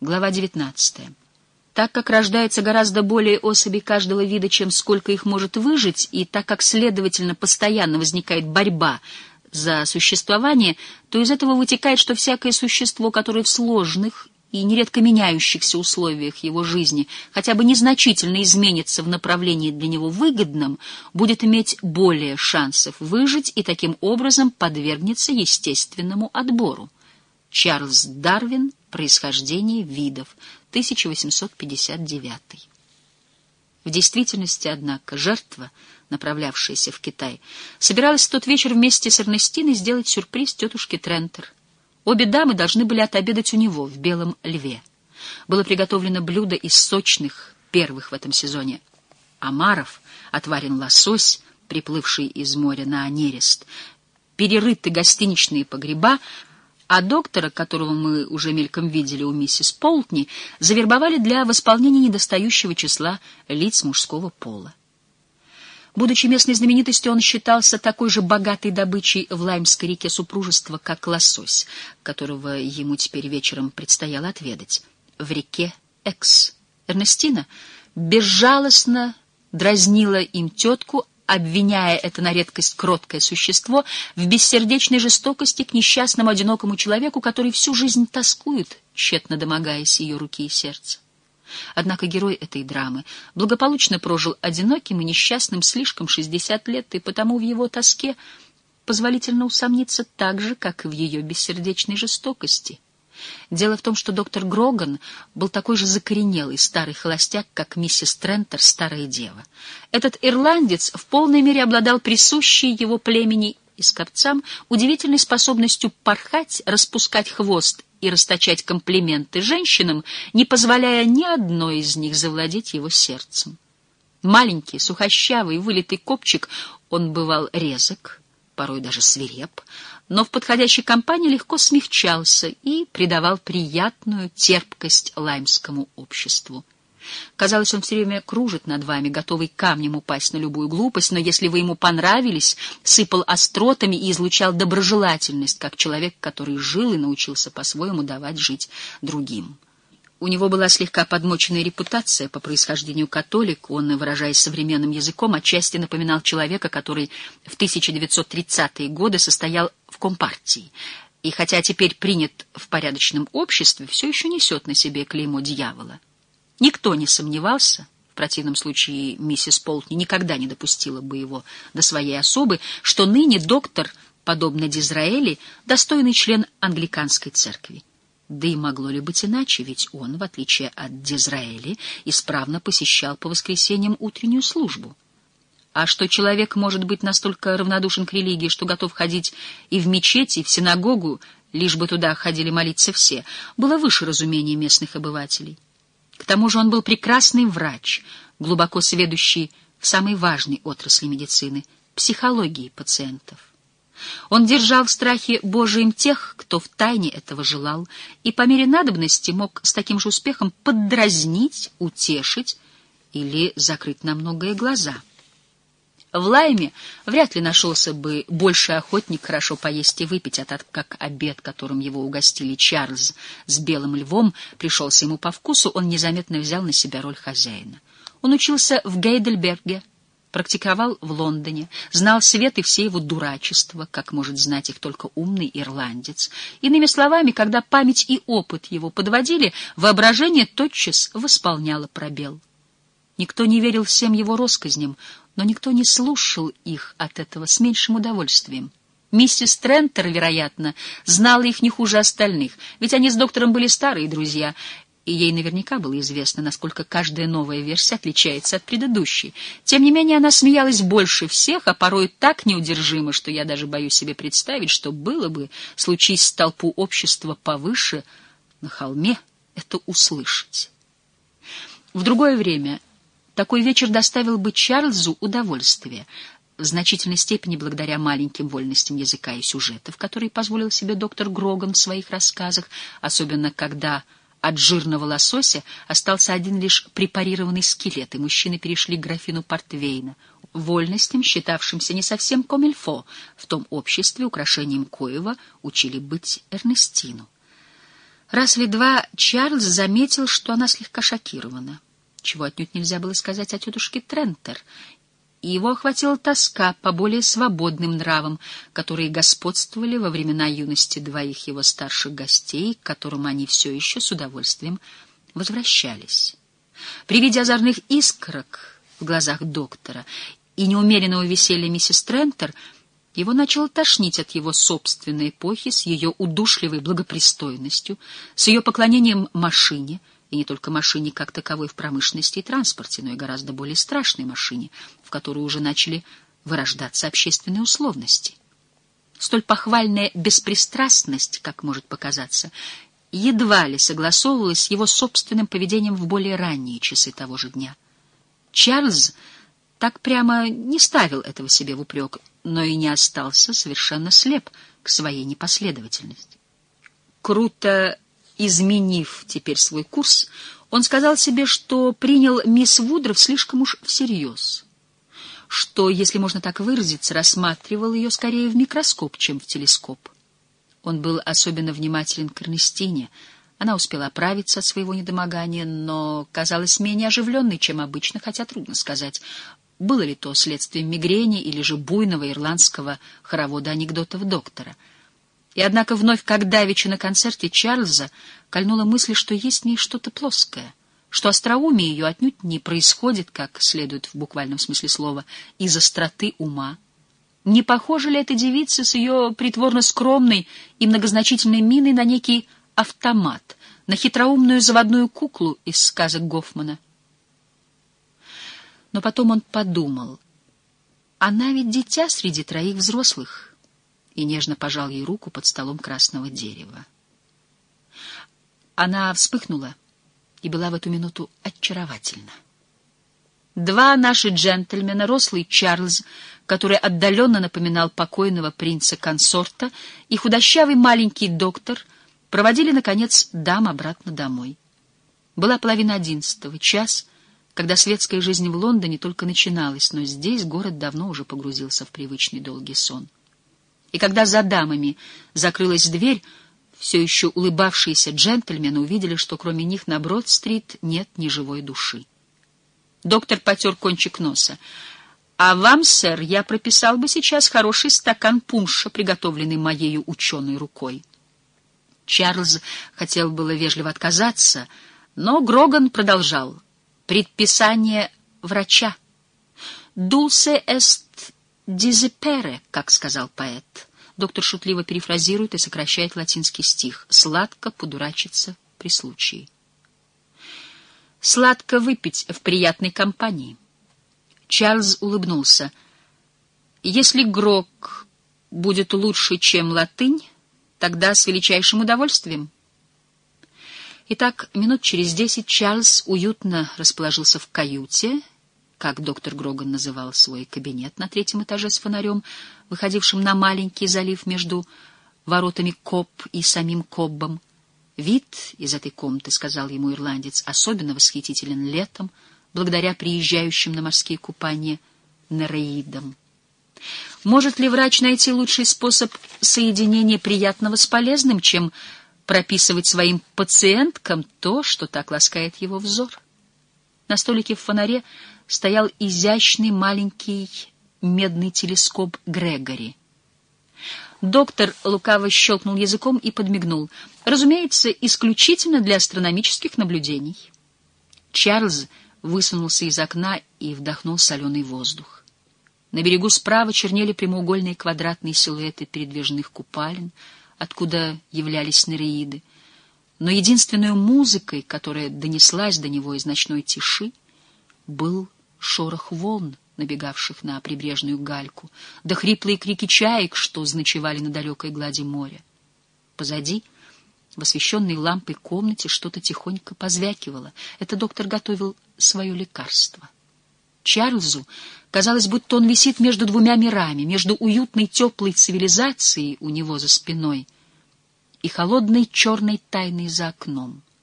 Глава 19. Так как рождается гораздо более особей каждого вида, чем сколько их может выжить, и так как, следовательно, постоянно возникает борьба за существование, то из этого вытекает, что всякое существо, которое в сложных и нередко меняющихся условиях его жизни хотя бы незначительно изменится в направлении для него выгодном, будет иметь более шансов выжить и таким образом подвергнется естественному отбору. Чарльз Дарвин. Происхождение видов. 1859. В действительности, однако, жертва, направлявшаяся в Китай, собиралась в тот вечер вместе с Эрнестиной сделать сюрприз тетушке Трентер. Обе дамы должны были отобедать у него в Белом Льве. Было приготовлено блюдо из сочных, первых в этом сезоне омаров, отварен лосось, приплывший из моря на нерест, перерыты гостиничные погреба, а доктора, которого мы уже мельком видели у миссис Полтни, завербовали для восполнения недостающего числа лиц мужского пола. Будучи местной знаменитостью, он считался такой же богатой добычей в Лаймской реке супружества, как лосось, которого ему теперь вечером предстояло отведать, в реке Экс. Эрнестина безжалостно дразнила им тетку, обвиняя это на редкость кроткое существо в бессердечной жестокости к несчастному одинокому человеку, который всю жизнь тоскует, тщетно домогаясь ее руки и сердца. Однако герой этой драмы благополучно прожил одиноким и несчастным слишком 60 лет, и потому в его тоске позволительно усомниться так же, как и в ее бессердечной жестокости. Дело в том, что доктор Гроган был такой же закоренелый старый холостяк, как миссис Трентер, старая дева. Этот ирландец в полной мере обладал присущей его племени и скопцам удивительной способностью порхать, распускать хвост и расточать комплименты женщинам, не позволяя ни одной из них завладеть его сердцем. Маленький, сухощавый, вылитый копчик, он бывал резок, порой даже свиреп, но в подходящей компании легко смягчался и придавал приятную терпкость лаймскому обществу. Казалось, он все время кружит над вами, готовый камнем упасть на любую глупость, но если вы ему понравились, сыпал остротами и излучал доброжелательность, как человек, который жил и научился по-своему давать жить другим. У него была слегка подмоченная репутация, по происхождению католик, он, выражаясь современным языком, отчасти напоминал человека, который в 1930-е годы состоял в Компартии, и хотя теперь принят в порядочном обществе, все еще несет на себе клеймо дьявола. Никто не сомневался, в противном случае миссис Полтни никогда не допустила бы его до своей особы, что ныне доктор, подобно Дизраэли, достойный член англиканской церкви. Да и могло ли быть иначе, ведь он, в отличие от Дизраэли, исправно посещал по воскресеньям утреннюю службу. А что человек может быть настолько равнодушен к религии, что готов ходить и в мечеть, и в синагогу, лишь бы туда ходили молиться все, было выше разумения местных обывателей. К тому же он был прекрасный врач, глубоко сведущий в самой важной отрасли медицины — психологии пациентов. Он держал в страхе Божием тех, кто втайне этого желал, и по мере надобности мог с таким же успехом поддразнить, утешить или закрыть на многое глаза. В Лайме вряд ли нашелся бы больший охотник хорошо поесть и выпить, а так как обед, которым его угостили Чарльз с Белым Львом, пришелся ему по вкусу, он незаметно взял на себя роль хозяина. Он учился в Гейдельберге, практиковал в Лондоне, знал свет и все его дурачества, как может знать их только умный ирландец. Иными словами, когда память и опыт его подводили, воображение тотчас восполняло пробел. Никто не верил всем его россказням, но никто не слушал их от этого с меньшим удовольствием. Миссис Трентер, вероятно, знала их не хуже остальных, ведь они с доктором были старые друзья, и ей наверняка было известно, насколько каждая новая версия отличается от предыдущей. Тем не менее, она смеялась больше всех, а порой так неудержимо, что я даже боюсь себе представить, что было бы, случись толпу общества повыше, на холме, это услышать. В другое время такой вечер доставил бы Чарльзу удовольствие, в значительной степени благодаря маленьким вольностям языка и сюжетов, которые позволил себе доктор Гроган в своих рассказах, особенно когда от жирного лосося остался один лишь препарированный скелет, и мужчины перешли к графину портвейна, вольностям, считавшимся не совсем комильфо, в том обществе, украшением коего учили быть Эрнестину. Раз или два Чарльз заметил, что она слегка шокирована, чего отнюдь нельзя было сказать о тетушке Трентер, и его охватила тоска по более свободным нравам, которые господствовали во времена юности двоих его старших гостей, к которым они все еще с удовольствием возвращались. При виде озорных искорок в глазах доктора и неумеренного веселья миссис Трентер его начало тошнить от его собственной эпохи с ее удушливой благопристойностью, с ее поклонением машине, и не только машине как таковой в промышленности и транспорте, но и гораздо более страшной машине, в которой уже начали вырождаться общественные условности. Столь похвальная беспристрастность, как может показаться, едва ли согласовывалась с его собственным поведением в более ранние часы того же дня. Чарльз так прямо не ставил этого себе в упрек, но и не остался совершенно слеп к своей непоследовательности. Круто изменив теперь свой курс, он сказал себе, что принял мисс Вудров слишком уж всерьез, что, если можно так выразиться, рассматривал ее скорее в микроскоп, чем в телескоп. Он был особенно внимателен к Эрнестине. Она успела оправиться от своего недомогания, но казалась менее оживленной, чем обычно, хотя трудно сказать, было ли то следствием мигрени или же буйного ирландского хоровода анекдотов доктора. И однако вновь, как давеча на концерте Чарльза, кольнула мысль, что есть в ней что-то плоское, что остроумие ее отнюдь не происходит, как следует в буквальном смысле слова, из остроты ума. Не похожа ли эта девица с ее притворно скромной и многозначительной миной на некий автомат, на хитроумную заводную куклу из сказок Гофмана? Но потом он подумал, она ведь дитя среди троих взрослых, и нежно пожал ей руку под столом красного дерева. Она вспыхнула и была в эту минуту очаровательна. Два наши джентльмена, рослый Чарльз, который отдаленно напоминал покойного принца-консорта, и худощавый маленький доктор проводили, наконец, дам обратно домой. Была 10:30, час, когда светская жизнь в Лондоне только начиналась, но здесь город давно уже погрузился в привычный долгий сон. И когда за дамами закрылась дверь, все еще улыбавшиеся джентльмены увидели, что кроме них на Брод-стрит нет ни живой души. Доктор потер кончик носа. «А вам, сэр, я прописал бы сейчас хороший стакан пунша, приготовленный моею ученой рукой». Чарльз хотел было вежливо отказаться, но Гроган продолжал. «Предписание врача. Dulce est disipere, как сказал поэт». Доктор шутливо перефразирует и сокращает латинский стих. «Сладко подурачиться при случае». «Сладко выпить в приятной компании». Чарльз улыбнулся. «Если грог будет лучше, чем латынь, тогда с величайшим удовольствием». Итак, минут через 10 Чарльз уютно расположился в каюте, как доктор Гроган называл свой кабинет на 3-м этаже с фонарем, выходившим на маленький залив между воротами Коб и самим Коббом. Вид из этой комнаты, сказал ему ирландец, особенно восхитителен летом, благодаря приезжающим на морские купания нереидам. Может ли врач найти лучший способ соединения приятного с полезным, чем прописывать своим пациенткам то, что так ласкает его взор? На столике в фонаре стоял изящный маленький медный телескоп Грегори. Доктор лукаво щелкнул языком и подмигнул. Разумеется, исключительно для астрономических наблюдений. Чарльз высунулся из окна и вдохнул соленый воздух. На берегу справа чернели прямоугольные квадратные силуэты передвижных купалин, откуда являлись нереиды. Но единственной музыкой, которая донеслась до него из ночной тиши, был шорох волн, набегавших на прибрежную гальку, да хриплые крики чаек, что заночевали на далекой глади моря. Позади, в освещенной лампой комнате, что-то тихонько позвякивало. Это доктор готовил свое лекарство. Чарльзу казалось, будто он висит между двумя мирами, между уютной теплой цивилизацией у него за спиной и холодной черной тайной за окном.